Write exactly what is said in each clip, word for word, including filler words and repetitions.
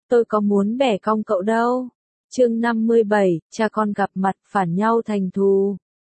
tôi có muốn bẻ cong cậu đâu. Chương năm mươi bảy, cha con gặp mặt phản nhau thành thù.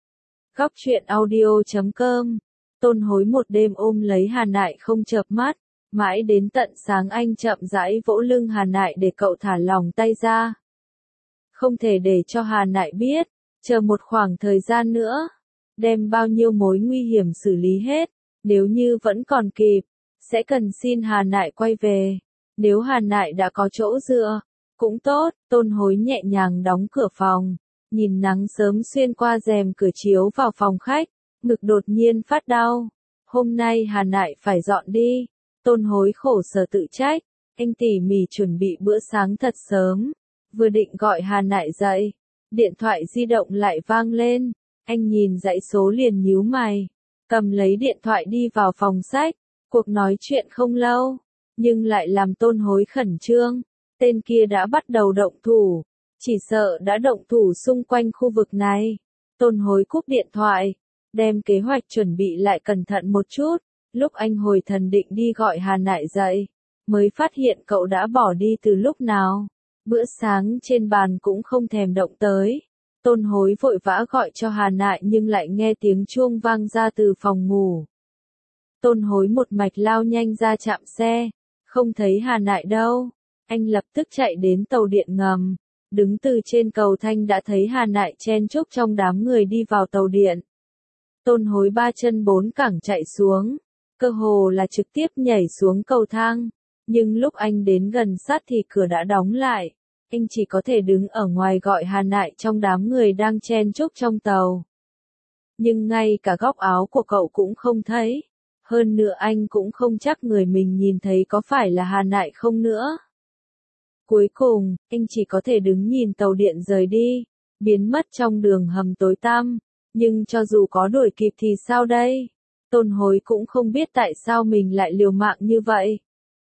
Góc truyện audio chấm com. Tôn Hối một đêm ôm lấy Hà Nại không chợp mắt, mãi đến tận sáng anh chậm rãi vỗ lưng Hà Nại để cậu thả lỏng tay ra. Không thể để cho Hà Nại biết, chờ một khoảng thời gian nữa, đem bao nhiêu mối nguy hiểm xử lý hết, nếu như vẫn còn kịp, sẽ cần xin Hà Nại quay về. Nếu Hà Nại đã có chỗ dựa, cũng tốt. Tôn Hối nhẹ nhàng đóng cửa phòng, nhìn nắng sớm xuyên qua rèm cửa chiếu vào phòng khách, ngực đột nhiên phát đau. Hôm nay Hà Nại phải dọn đi. Tôn Hối khổ sở tự trách, anh tỉ mỉ chuẩn bị bữa sáng thật sớm, vừa định gọi Hà Nại dậy, điện thoại di động lại vang lên, anh nhìn dãy số liền nhíu mày, cầm lấy điện thoại đi vào phòng sách. Cuộc nói chuyện không lâu, nhưng lại làm Tôn Hối khẩn trương, tên kia đã bắt đầu động thủ, chỉ sợ đã động thủ xung quanh khu vực này. Tôn Hối cúp điện thoại, đem kế hoạch chuẩn bị lại cẩn thận một chút, lúc anh hồi thần định đi gọi Hà Nại dậy, mới phát hiện cậu đã bỏ đi từ lúc nào, bữa sáng trên bàn cũng không thèm động tới. Tôn Hối vội vã gọi cho Hà Nại nhưng lại nghe tiếng chuông vang ra từ phòng ngủ. Tôn Hối một mạch lao nhanh ra trạm xe, không thấy Hà Nại đâu, anh lập tức chạy đến tàu điện ngầm, đứng từ trên cầu thanh đã thấy Hà Nại chen chúc trong đám người đi vào tàu điện. Tôn Hối ba chân bốn cẳng chạy xuống, cơ hồ là trực tiếp nhảy xuống cầu thang, nhưng lúc anh đến gần sát thì cửa đã đóng lại, anh chỉ có thể đứng ở ngoài gọi Hà Nại trong đám người đang chen chúc trong tàu. Nhưng ngay cả góc áo của cậu cũng không thấy. Hơn nữa anh cũng không chắc người mình nhìn thấy có phải là Hà Nại không nữa. Cuối cùng, anh chỉ có thể đứng nhìn tàu điện rời đi, biến mất trong đường hầm tối tăm. Nhưng cho dù có đuổi kịp thì sao đây? Tôn Hối cũng không biết tại sao mình lại liều mạng như vậy.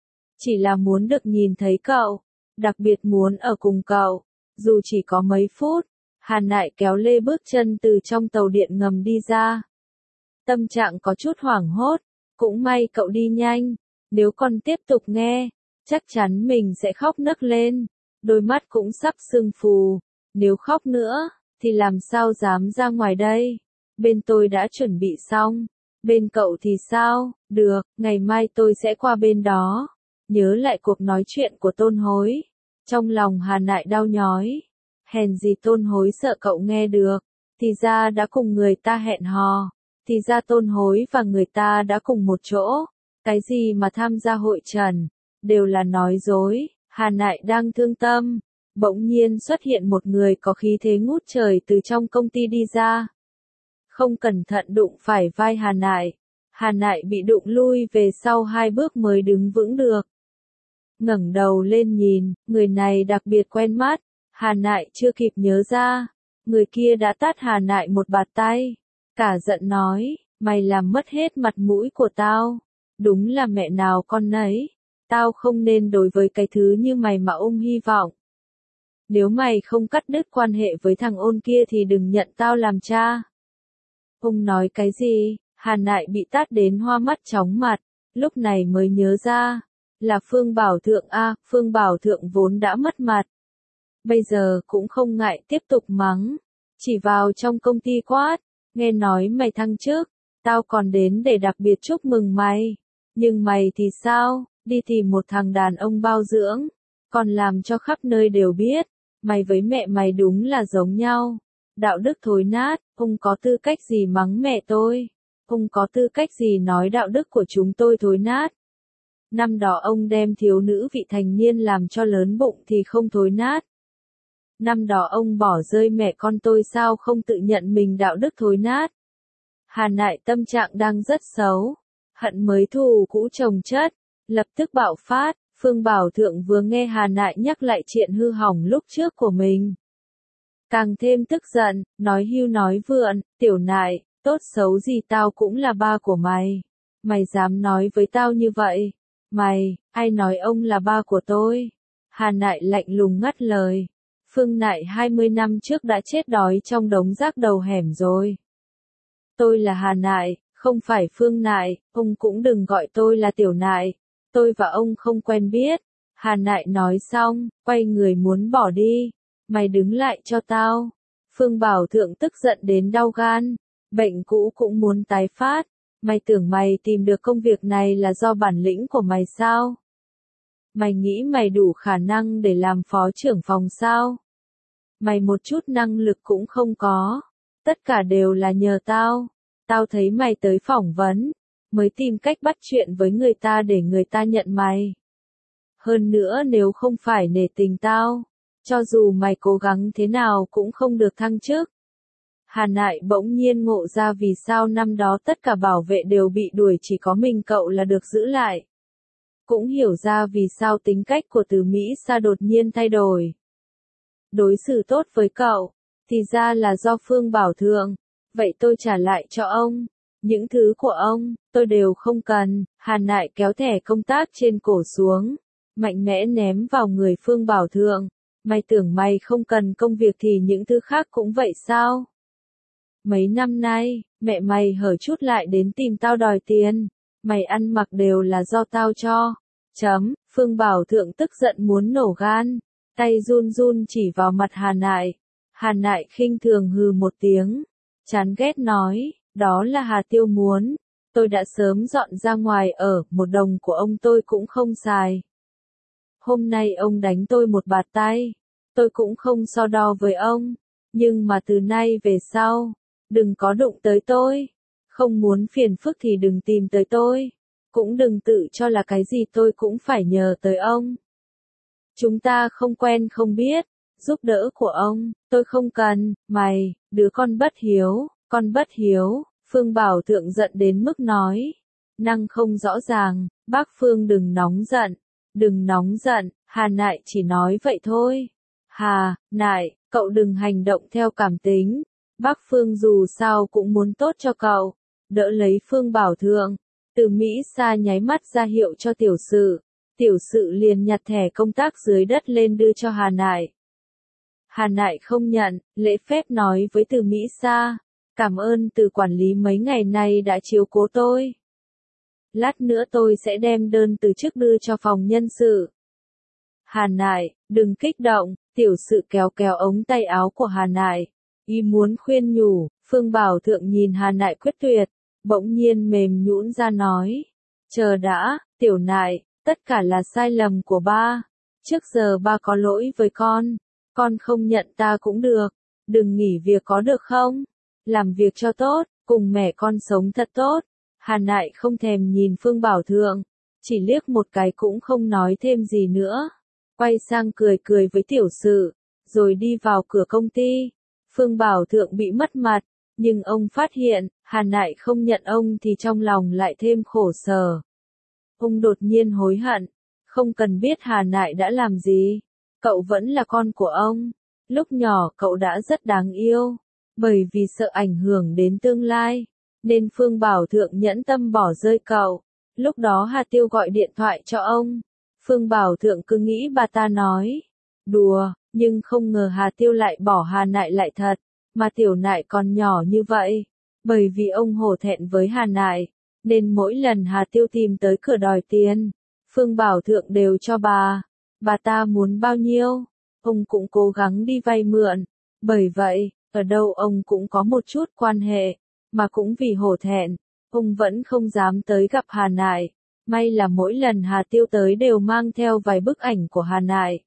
Chỉ là muốn được nhìn thấy cậu, đặc biệt muốn ở cùng cậu, dù chỉ có mấy phút. Hà Nại kéo lê bước chân từ trong tàu điện ngầm đi ra. Tâm trạng có chút hoảng hốt. Cũng may cậu đi nhanh, nếu còn tiếp tục nghe, chắc chắn mình sẽ khóc nấc lên, đôi mắt cũng sắp sưng phù, nếu khóc nữa, thì làm sao dám ra ngoài đây, bên tôi đã chuẩn bị xong, bên cậu thì sao, được, ngày mai tôi sẽ qua bên đó. Nhớ lại cuộc nói chuyện của Tôn Hối, trong lòng Hà Nại đau nhói, hèn gì Tôn Hối sợ cậu nghe được, thì ra đã cùng người ta hẹn hò. Thì ra Tôn Hối và người ta đã cùng một chỗ, cái gì mà tham gia hội trần, đều là nói dối. Hà Nại đang thương tâm, bỗng nhiên xuất hiện một người có khí thế ngút trời từ trong công ty đi ra. Không cẩn thận đụng phải vai Hà Nại, Hà Nại bị đụng lui về sau hai bước mới đứng vững được. Ngẩng đầu lên nhìn, người này đặc biệt quen mắt, Hà Nại chưa kịp nhớ ra, người kia đã tát Hà Nại một bạt tay. Cả giận nói, mày làm mất hết mặt mũi của tao, đúng là mẹ nào con nấy, tao không nên đối với cái thứ như mày mà ôm hy vọng. Nếu mày không cắt đứt quan hệ với thằng Ôn kia thì đừng nhận tao làm cha. Ông nói cái gì? Hà Nại bị tát đến hoa mắt chóng mặt, lúc này mới nhớ ra, là Phương Bảo Thượng a, Phương Bảo Thượng vốn đã mất mặt. Bây giờ cũng không ngại tiếp tục mắng, chỉ vào trong công ty quát. Nghe nói mày thăng chức, tao còn đến để đặc biệt chúc mừng mày. Nhưng mày thì sao, đi tìm một thằng đàn ông bao dưỡng, còn làm cho khắp nơi đều biết, mày với mẹ mày đúng là giống nhau. Đạo đức thối nát, ông có tư cách gì mắng mẹ tôi, ông có tư cách gì nói đạo đức của chúng tôi thối nát. Năm đó ông đem thiếu nữ vị thành niên làm cho lớn bụng thì không thối nát. Năm đó ông bỏ rơi mẹ con tôi sao không tự nhận mình đạo đức thối nát. Hà Nại tâm trạng đang rất xấu, hận mới thù cũ chồng chất, lập tức bạo phát. Phương Bảo Thượng vừa nghe Hà Nại nhắc lại chuyện hư hỏng lúc trước của mình, càng thêm tức giận, nói hưu nói vượn, tiểu Nại, tốt xấu gì tao cũng là ba của mày, mày dám nói với tao như vậy, mày, ai nói ông là ba của tôi. Hà Nại lạnh lùng ngắt lời. Phương Nại hai mươi năm trước đã chết đói trong đống rác đầu hẻm rồi. Tôi là Hà Nại, không phải Phương Nại, ông cũng đừng gọi tôi là Tiểu Nại. Tôi và ông không quen biết. Hà Nại nói xong, quay người muốn bỏ đi. Mày đứng lại cho tao. Phương Bảo Thượng tức giận đến đau gan. Bệnh cũ cũng muốn tái phát. Mày tưởng mày tìm được công việc này là do bản lĩnh của mày sao? Mày nghĩ mày đủ khả năng để làm phó trưởng phòng sao? Mày một chút năng lực cũng không có. Tất cả đều là nhờ tao. Tao thấy mày tới phỏng vấn, mới tìm cách bắt chuyện với người ta để người ta nhận mày. Hơn nữa nếu không phải nể tình tao, cho dù mày cố gắng thế nào cũng không được thăng chức. Hà Nại bỗng nhiên ngộ ra vì sao năm đó tất cả bảo vệ đều bị đuổi, chỉ có mình cậu là được giữ lại. Cũng hiểu ra vì sao tính cách của Từ Mỹ Sa đột nhiên thay đổi. Đối xử tốt với cậu, thì ra là do Phương Bảo Thượng. Vậy tôi trả lại cho ông. Những thứ của ông, tôi đều không cần. Hà Nại kéo thẻ công tác trên cổ xuống, mạnh mẽ ném vào người Phương Bảo Thượng. Mày tưởng mày không cần công việc thì những thứ khác cũng vậy sao? Mấy năm nay, mẹ mày hở chút lại đến tìm tao đòi tiền. Mày ăn mặc đều là do tao cho. Chấm, Phương Bảo Thượng tức giận muốn nổ gan. Tay run run chỉ vào mặt Hà Nại. Hà Nại khinh thường hừ một tiếng. Chán ghét nói, đó là Hà Tiêu muốn. Tôi đã sớm dọn ra ngoài ở, một đồng của ông tôi cũng không xài. Hôm nay ông đánh tôi một bạt tay. Tôi cũng không so đo với ông. Nhưng mà từ nay về sau, đừng có đụng tới tôi. Không muốn phiền phức thì đừng tìm tới tôi. Cũng đừng tự cho là cái gì tôi cũng phải nhờ tới ông. Chúng ta không quen không biết. Giúp đỡ của ông, tôi không cần. Mày, đứa con bất hiếu, con bất hiếu. Phương Bảo Thượng giận đến mức nói. Năng không rõ ràng, bác Phương đừng nóng giận. Đừng nóng giận, Hà Nại chỉ nói vậy thôi. Hà, Nại, cậu đừng hành động theo cảm tính. Bác Phương dù sao cũng muốn tốt cho cậu. Đỡ lấy Phương Bảo Thượng. Từ Mỹ Sa nháy mắt ra hiệu cho tiểu sự. Tiểu sự liền nhặt thẻ công tác dưới đất lên đưa cho Hà Nại. Hà Nại không nhận, lễ phép nói với Từ Mỹ Sa. Cảm ơn từ quản lý mấy ngày nay đã chiếu cố tôi. Lát nữa tôi sẽ đem đơn từ chức đưa cho phòng nhân sự. Hà Nại, đừng kích động, tiểu sự kéo kéo ống tay áo của Hà Nại. Ý muốn khuyên nhủ, Phương Bảo Thượng nhìn Hà Nại quyết tuyệt, bỗng nhiên mềm nhũn ra nói. Chờ đã, tiểu Nại, tất cả là sai lầm của ba. Trước giờ ba có lỗi với con. Con không nhận ta cũng được. Đừng nghỉ việc có được không? Làm việc cho tốt, cùng mẹ con sống thật tốt. Hà Nại không thèm nhìn Phương Bảo Thượng. Chỉ liếc một cái cũng không nói thêm gì nữa. Quay sang cười cười với tiểu sự. Rồi đi vào cửa công ty. Phương Bảo Thượng bị mất mặt. Nhưng ông phát hiện, Hà Nại không nhận ông thì trong lòng lại thêm khổ sở. Ông đột nhiên hối hận. Không cần biết Hà Nại đã làm gì. Cậu vẫn là con của ông. Lúc nhỏ cậu đã rất đáng yêu. Bởi vì sợ ảnh hưởng đến tương lai. Nên Phương Bảo Thượng nhẫn tâm bỏ rơi cậu. Lúc đó Hà Tiêu gọi điện thoại cho ông. Phương Bảo Thượng cứ nghĩ bà ta nói đùa, nhưng không ngờ Hà Tiêu lại bỏ Hà Nại lại thật. Mà tiểu Nại còn nhỏ như vậy. Bởi vì ông hổ thẹn với Hà Nại. Nên mỗi lần Hà Tiêu tìm tới cửa đòi tiền, Phương Bảo Thượng đều cho bà. Bà ta muốn bao nhiêu, ông cũng cố gắng đi vay mượn. Bởi vậy, ở đâu ông cũng có một chút quan hệ. Mà cũng vì hổ thẹn, ông vẫn không dám tới gặp Hà Nại. May là mỗi lần Hà Tiêu tới đều mang theo vài bức ảnh của Hà Nại.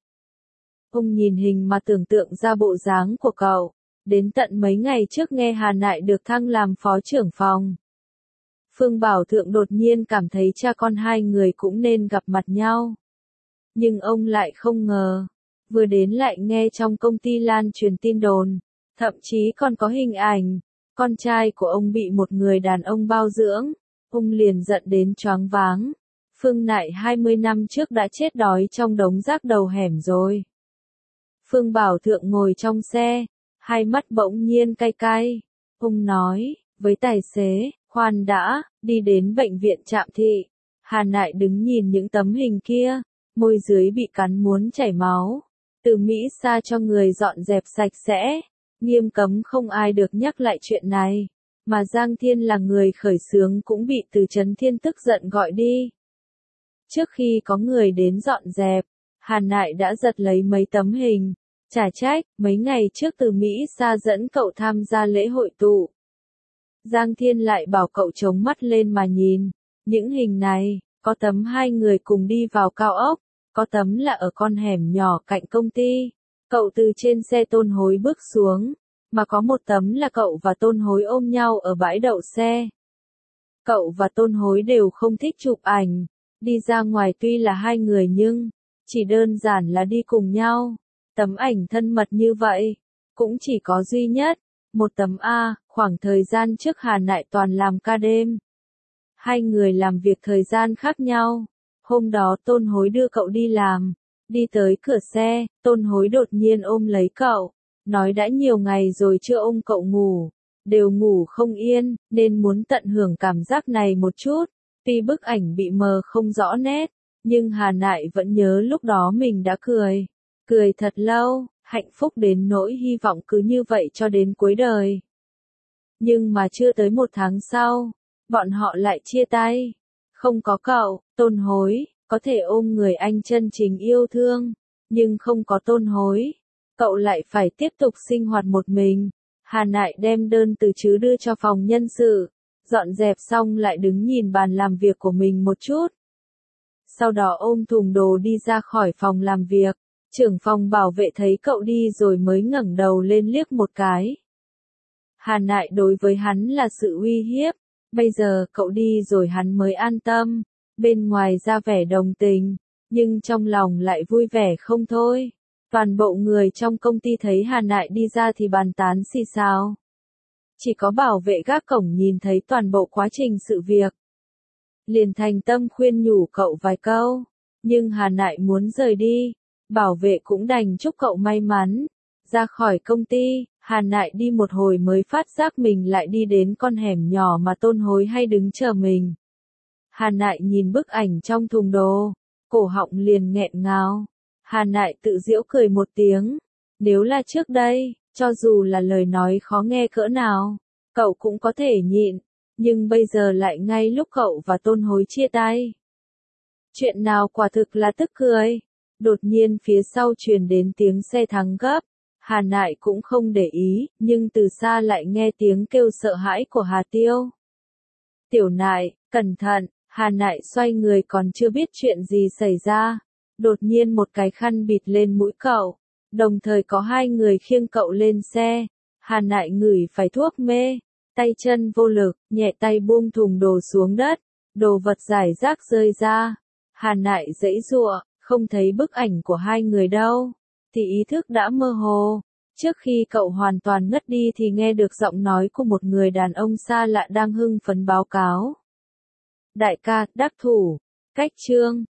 Ông nhìn hình mà tưởng tượng ra bộ dáng của cậu. Đến tận mấy ngày trước nghe Hà Nại được thăng làm phó trưởng phòng. Phương Bảo Thượng đột nhiên cảm thấy cha con hai người cũng nên gặp mặt nhau. Nhưng ông lại không ngờ. Vừa đến lại nghe trong công ty lan truyền tin đồn. Thậm chí còn có hình ảnh. Con trai của ông bị một người đàn ông bao dưỡng. Ông liền giận đến choáng váng. Phương Nại hai mươi năm trước đã chết đói trong đống rác đầu hẻm rồi. Phương Bảo Thượng ngồi trong xe. Hai mắt bỗng nhiên cay cay. Ông nói, với tài xế, khoan đã, đi đến bệnh viện Trạm Thị. Hà Nại đứng nhìn những tấm hình kia, môi dưới bị cắn muốn chảy máu. Từ Mỹ Sa cho người dọn dẹp sạch sẽ, nghiêm cấm không ai được nhắc lại chuyện này. Mà Giang Thiên là người khởi xướng cũng bị Từ Chấn Thiên tức giận gọi đi. Trước khi có người đến dọn dẹp, Hàn Nại đã giật lấy mấy tấm hình. Chả trách, mấy ngày trước từ Mỹ xa dẫn cậu tham gia lễ hội tụ. Giang Thiên lại bảo cậu chống mắt lên mà nhìn. Những hình này, có tấm hai người cùng đi vào cao ốc, có tấm là ở con hẻm nhỏ cạnh công ty. Cậu từ trên xe Tôn Hối bước xuống, mà có một tấm là cậu và Tôn Hối ôm nhau ở bãi đậu xe. Cậu và Tôn Hối đều không thích chụp ảnh, đi ra ngoài tuy là hai người nhưng, chỉ đơn giản là đi cùng nhau. Tấm ảnh thân mật như vậy, cũng chỉ có duy nhất, một tấm A, khoảng thời gian trước Hà Nại toàn làm ca đêm. Hai người làm việc thời gian khác nhau. Hôm đó Tôn Hối đưa cậu đi làm, đi tới cửa xe, Tôn Hối đột nhiên ôm lấy cậu, nói đã nhiều ngày rồi chưa ôm cậu ngủ, đều ngủ không yên, nên muốn tận hưởng cảm giác này một chút. Tuy bức ảnh bị mờ không rõ nét, nhưng Hà Nại vẫn nhớ lúc đó mình đã cười, cười thật lâu, hạnh phúc đến nỗi hy vọng cứ như vậy cho đến cuối đời. Nhưng mà chưa tới một tháng sau, bọn họ lại chia tay. Không có cậu, Tôn Hối, có thể ôm người anh chân chính yêu thương, nhưng không có Tôn Hối, cậu lại phải tiếp tục sinh hoạt một mình. Hà Nại đem đơn từ trứ đưa cho phòng nhân sự, dọn dẹp xong lại đứng nhìn bàn làm việc của mình một chút. Sau đó ôm thùng đồ đi ra khỏi phòng làm việc, trưởng phòng bảo vệ thấy cậu đi rồi mới ngẩng đầu lên liếc một cái. Hà Nại đối với hắn là sự uy hiếp, bây giờ cậu đi rồi hắn mới an tâm, bên ngoài ra vẻ đồng tình, nhưng trong lòng lại vui vẻ không thôi. Toàn bộ người trong công ty thấy Hà Nại đi ra thì bàn tán xì xào. Chỉ có bảo vệ gác cổng nhìn thấy toàn bộ quá trình sự việc. Liền thành tâm khuyên nhủ cậu vài câu, nhưng Hà Nại muốn rời đi, bảo vệ cũng đành chúc cậu may mắn. Ra khỏi công ty, Hà Nại đi một hồi mới phát giác mình lại đi đến con hẻm nhỏ mà Tôn Hối hay đứng chờ mình. Hà Nại nhìn bức ảnh trong thùng đồ, cổ họng liền nghẹn ngào. Hà Nại tự giễu cười một tiếng. Nếu là trước đây, cho dù là lời nói khó nghe cỡ nào, cậu cũng có thể nhịn, nhưng bây giờ lại ngay lúc cậu và Tôn Hối chia tay. Chuyện nào quả thực là tức cười. Đột nhiên phía sau truyền đến tiếng xe thắng gấp. Hà Nại cũng không để ý, nhưng từ xa lại nghe tiếng kêu sợ hãi của Hà Tiêu. Tiểu Nại, cẩn thận. Hà Nại xoay người còn chưa biết chuyện gì xảy ra. Đột nhiên một cái khăn bịt lên mũi cậu, đồng thời có hai người khiêng cậu lên xe. Hà Nại ngửi phải thuốc mê, tay chân vô lực, nhẹ tay buông thùng đồ xuống đất, đồ vật rải rác rơi ra. Hà Nại giãy giụa, không thấy bức ảnh của hai người đâu, thì ý thức đã mơ hồ. Trước khi cậu hoàn toàn ngất đi thì nghe được giọng nói của một người đàn ông xa lạ đang hưng phấn báo cáo. Đại ca, đắc thủ, cách chương.